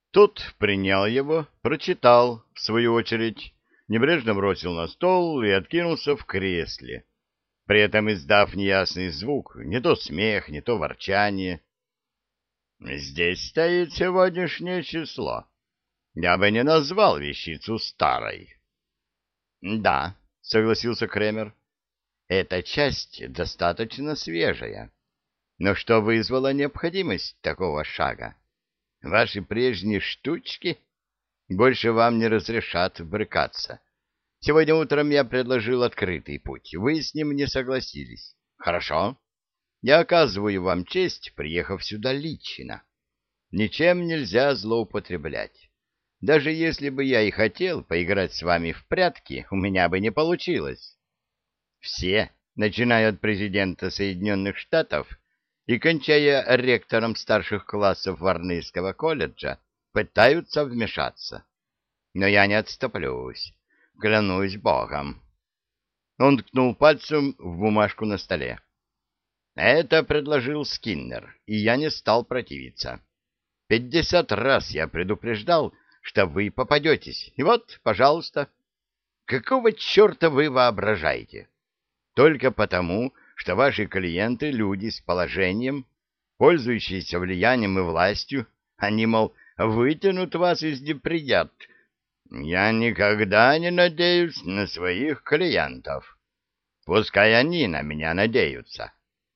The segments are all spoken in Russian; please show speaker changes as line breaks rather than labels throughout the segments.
Тот принял его, прочитал, в свою очередь, небрежно бросил на стол и откинулся в кресле, при этом издав неясный звук, не то смех, не то ворчание. «Здесь стоит сегодняшнее число. Я бы не назвал вещицу старой». «Да», — согласился Кремер, — «эта часть достаточно свежая. Но что вызвало необходимость такого шага? Ваши прежние штучки больше вам не разрешат брыкаться. Сегодня утром я предложил открытый путь. Вы с ним не согласились. Хорошо. Я оказываю вам честь, приехав сюда лично. Ничем нельзя злоупотреблять. Даже если бы я и хотел поиграть с вами в прятки, у меня бы не получилось. Все, начиная от президента Соединенных Штатов и кончая ректором старших классов Варнийского колледжа, пытаются вмешаться. Но я не отступлюсь, клянусь Богом. Он ткнул пальцем в бумажку на столе. Это предложил Скиннер, и я не стал противиться. 50 раз я предупреждал, что вы попадетесь, и вот, пожалуйста. Какого черта вы воображаете? Только потому, что ваши клиенты — люди с положением, пользующиеся влиянием и властью, они, мол, вытянут вас из неприят. Я никогда не надеюсь на своих клиентов. Пускай они на меня надеются.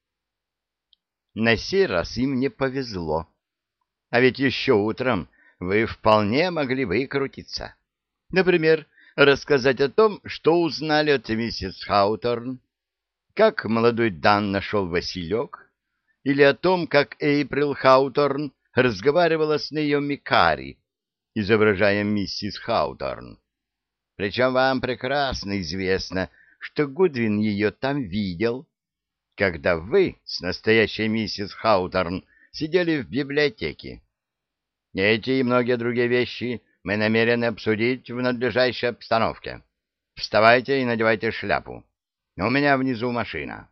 На сей раз им не повезло. А ведь еще утром вы вполне могли выкрутиться. Например, рассказать о том, что узнали от миссис Хауторн, как молодой Дан нашел Василек, или о том, как Эйприл Хауторн разговаривала с Наоми Карри, изображая миссис Хауторн. Причем вам прекрасно известно, что Гудвин ее там видел, когда вы с настоящей миссис Хауторн сидели в библиотеке. Эти и многие другие вещи мы намерены обсудить в надлежащей обстановке. Вставайте и надевайте шляпу. У меня внизу машина.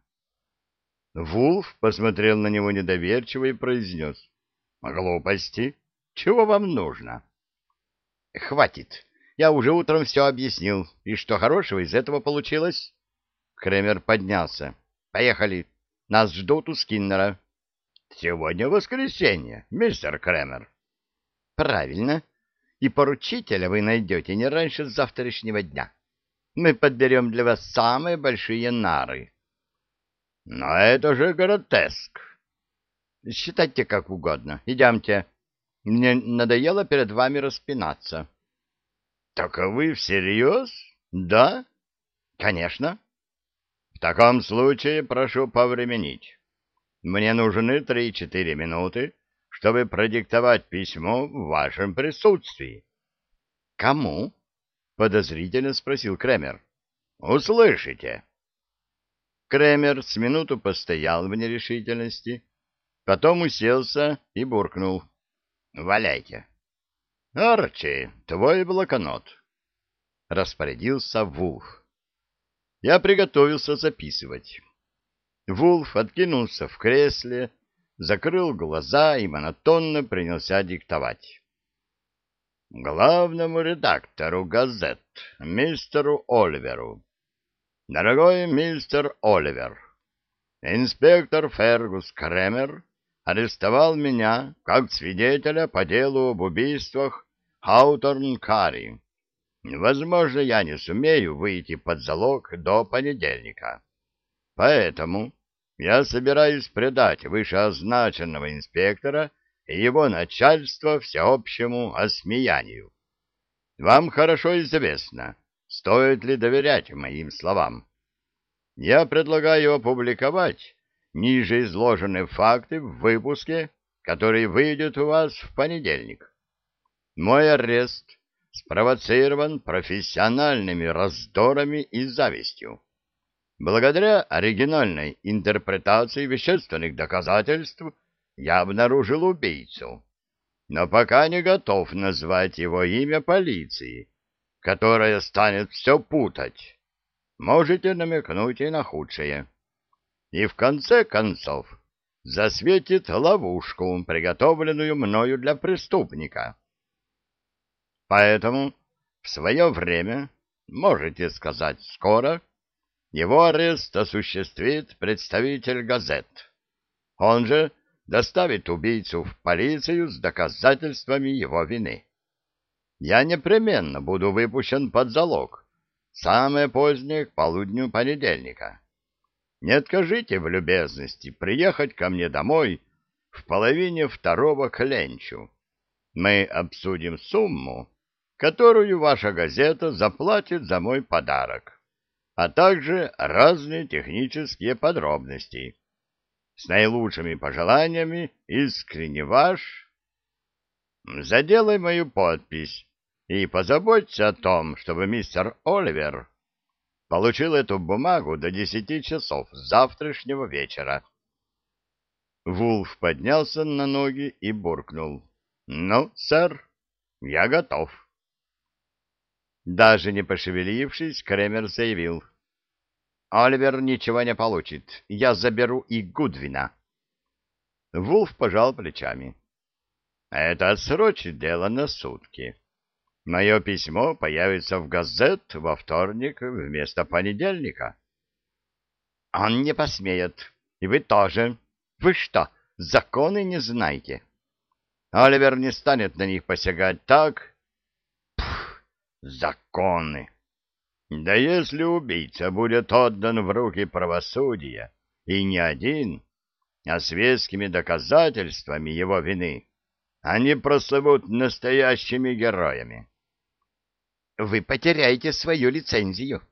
Вулф посмотрел на него недоверчиво и произнес: «Глупости. Чего вам нужно?» «Хватит. Я уже утром все объяснил. И что хорошего из этого получилось?» Кремер поднялся. «Поехали. Нас ждут у Скиннера». «Сегодня воскресенье, мистер Кремер». «Правильно. И поручителя вы найдете не раньше завтрашнего дня. Мы подберем для вас самые большие нары». «Но это же гротеск». «Считайте как угодно. Идемте. Мне надоело перед вами распинаться». «Так вы всерьез? Да?» «Конечно». «В таком случае прошу повременить. Мне нужны 3-4 минуты, чтобы продиктовать письмо в вашем присутствии». «Кому?» — подозрительно спросил Кремер. «Услышите». Кремер с минуту постоял в нерешительности, потом уселся и буркнул: «Валяйте». «Арчи, твой блокнот», — распорядился Вулф. Я приготовился записывать. Вулф откинулся в кресле, закрыл глаза и монотонно принялся диктовать. «Главному редактору газет, мистеру Оливеру. Дорогой мистер Оливер, инспектор Фергус Кремер арестовал меня как свидетеля по делу об убийствах Хауторн-Карри. Возможно, я не сумею выйти под залог до понедельника. Поэтому я собираюсь предать вышеозначенного инспектора и его начальство всеобщему осмеянию. Вам хорошо известно, стоит ли доверять моим словам. Я предлагаю опубликовать ниже изложенные факты в выпуске, который выйдет у вас в понедельник. Мой арест спровоцирован профессиональными раздорами и завистью. Благодаря оригинальной интерпретации вещественных доказательств я обнаружил убийцу, но пока не готов назвать его имя полиции, которая станет все путать. Можете намекнуть и на худшее. И в конце концов засветит ловушку, приготовленную мною для преступника. Поэтому в свое время, можете сказать скоро, его арест осуществит представитель газет. Он же доставит убийцу в полицию с доказательствами его вины. Я непременно буду выпущен под залог, самое позднее к полудню понедельника. Не откажите в любезности приехать ко мне домой в половине второго к ленчу. Мы обсудим сумму, которую ваша газета заплатит за мой подарок, а также разные технические подробности. С наилучшими пожеланиями, искренне ваш. Заделай мою подпись и позаботься о том, чтобы мистер Оливер получил эту бумагу до 10 часов завтрашнего вечера. Вулф поднялся на ноги и буркнул: «Ну, сэр, я готов». Даже не пошевелившись, Кремер заявил: «Оливер ничего не получит. Я заберу и Гудвина». Вулф пожал плечами. «Это отсрочит дело на сутки. Мое письмо появится в газет во вторник вместо понедельника». «Он не посмеет. И вы тоже. Вы что, законы не знаете? Оливер не станет на них посягать так...» «Пф, законы! Да если убийца будет отдан в руки правосудия, и не один, а с вескими доказательствами его вины, они прослывут настоящими героями». «Вы потеряете свою лицензию».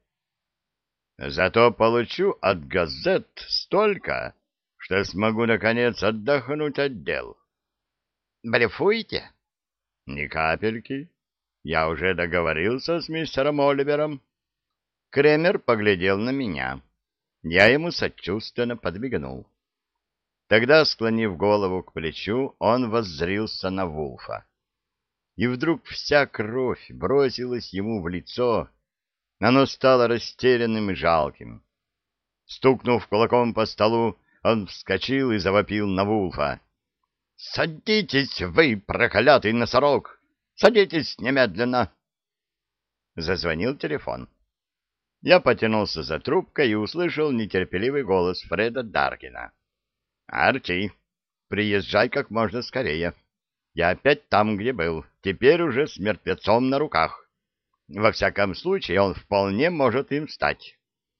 «Зато получу от газет столько, что смогу, наконец, отдохнуть от дел». «Блефуете?» «Ни капельки. Я уже договорился с мистером Оливером». Кремер поглядел на меня. Я ему сочувственно подмигнул. Тогда, склонив голову к плечу, он воззрился на Вулфа. И вдруг вся кровь бросилась ему в лицо. Оно стало растерянным и жалким. Стукнув кулаком по столу, он вскочил и завопил на Вулфа: «Садитесь вы, проклятый носорог! Садитесь немедленно!» Зазвонил телефон. Я потянулся за трубкой и услышал нетерпеливый голос Фреда Даргина. «Арчи, приезжай как можно скорее. Я опять там, где был, теперь уже с мертвецом на руках. Во всяком случае, он вполне может им стать».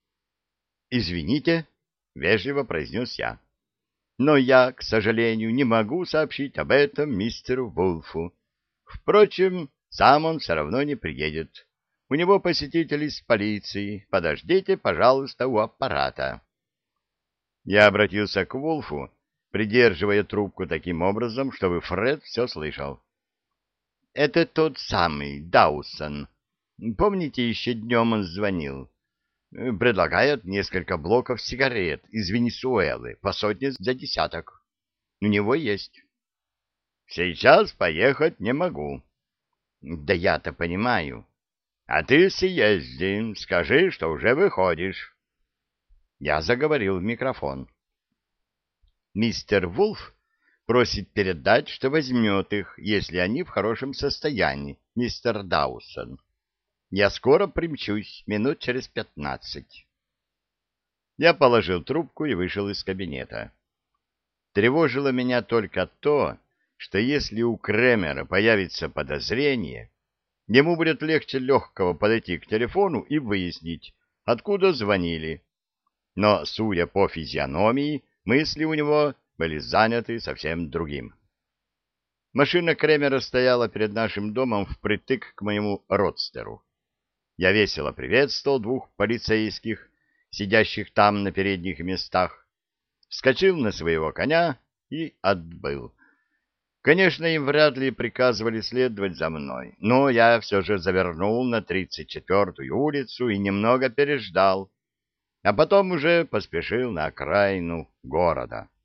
«Извините», — вежливо произнес я, — «но я, к сожалению, не могу сообщить об этом мистеру Вулфу. Впрочем, сам он все равно не приедет. У него посетитель из полиции. Подождите, пожалуйста, у аппарата». Я обратился к Вулфу, придерживая трубку таким образом, чтобы Фред все слышал. «Это тот самый Даусон. Помните, еще днем он звонил? Предлагает несколько блоков сигарет из Венесуэлы по сотне за десяток. У него есть». «Сейчас поехать не могу». «Да я-то понимаю. А ты съезди, скажи, что уже выходишь». Я заговорил в микрофон. «Мистер Вулф просит передать, что возьмет их, если они в хорошем состоянии, мистер Даусон. Я скоро примчусь, минут через 15». Я положил трубку и вышел из кабинета. Тревожило меня только то, что если у Кремера появится подозрение, ему будет легче легкого подойти к телефону и выяснить, откуда звонили. Но, судя по физиономии, мысли у него были заняты совсем другим. Машина Кремера стояла перед нашим домом впритык к моему родстеру. Я весело приветствовал двух полицейских, сидящих там на передних местах, вскочил на своего коня и отбыл. Конечно, им вряд ли приказывали следовать за мной, но я все же завернул на 34-ю улицу и немного переждал, а потом уже поспешил на окраину города.